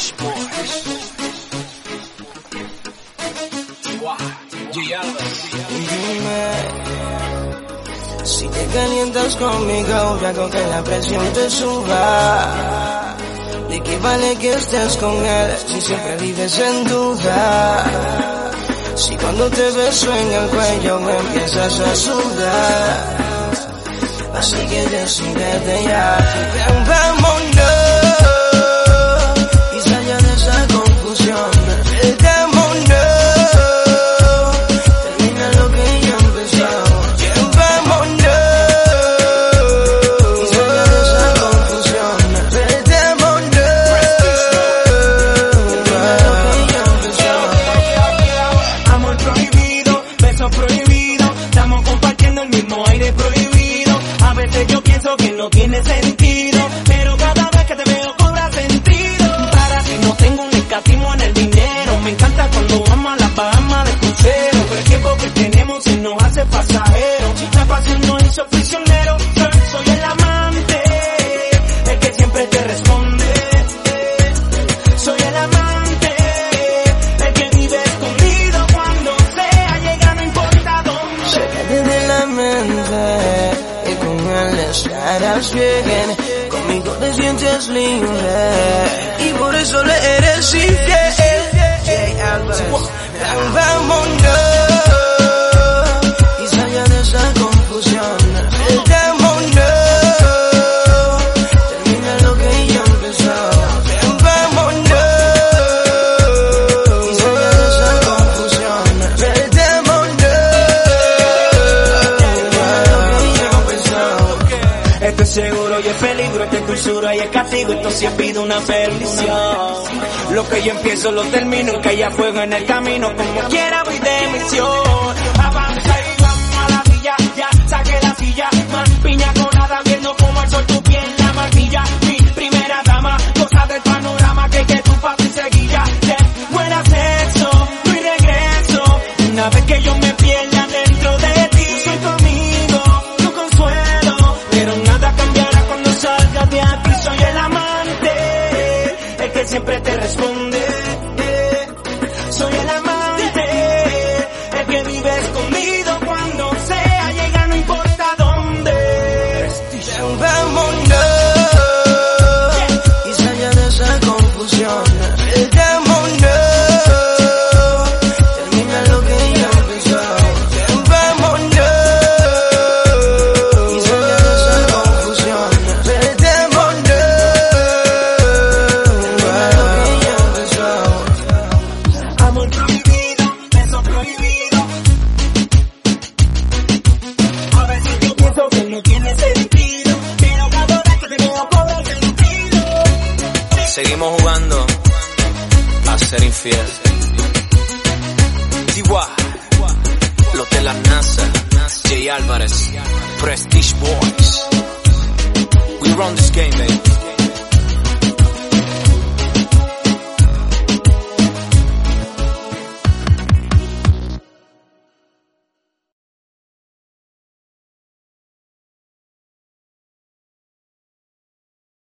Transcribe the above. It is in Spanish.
Prestige Boys. Si te calientas conmigo, yo hago que la presión te suba. ¿De qué vale que estés con él si siempre vives en duda? Si cuando te beso en el cuello me empiezas a sudar. Así que decídete ya, vámonos y salga de esa confusión. Vámonos, termina lo que ya empezó. Vámonos y salga de esa confusión. Vámonos, termina lo que ya empezó. Amor prohibido, beso prohibido, estamos compartiendo el mismo aire prohibido. A veces yo pienso que no tiene sentido, pero cada vez que te veo cobra sentido. Para ti no tengo un escatismo en el dinero, me encanta cuando vamos a la Bahama de crucero. Pero el tiempo que tenemos se nos hace pasajero, la pasión nos hizo prisioneros. Soy el amante, el que siempre te responde. Soy el amante, el que vive escondido cuando sea llega, no importa dónde. Sácate de la mente y con él estarás bien. Conmigo te sientes libre y por eso le eres infiel. J Álvarez, vámonos y salga de esa confusión. Vámonos, termina lo que ya empezó. Vámonos y salga de esa confusión. Esto es seguro y es peligro, esto es dulzura y es castigo, esto sí es vida, una perdición. Lo que yo empiezo lo termino, que haya fuego en el camino, como quiera voy de misión. Avanza y vamos a la villa, ya saqué la silla, más piña colada, viendo como al sol tu piel la marquilla. Mi primera dama, cosa del panorama, que tu papi seguilla. Buena sexo, no hay regreso, una vez que yo me pierda dentro de ti, soy tu amigo, tu consuelo, pero nada cambiará cuando salgas de aquí. Soy el amante, el que siempre te responde. Soy el amante, el que vive escondido cuando sea llega, no importa dónde. Vámonos y salga de esa confusión. Vámonos, termina lo que ya empezó. Vámonos y salga de esa confusión. Vámonos, termina lo que ya empezó. Amor prohibido, beso prohibido. A veces yo pienso que no tiene sentido, pero cada vez que te veo cobra sentido. Seguimos jugando a ser infiel. T.Y. Los de la NASA, J Álvarez, Prestige Boys. We run this game, baby.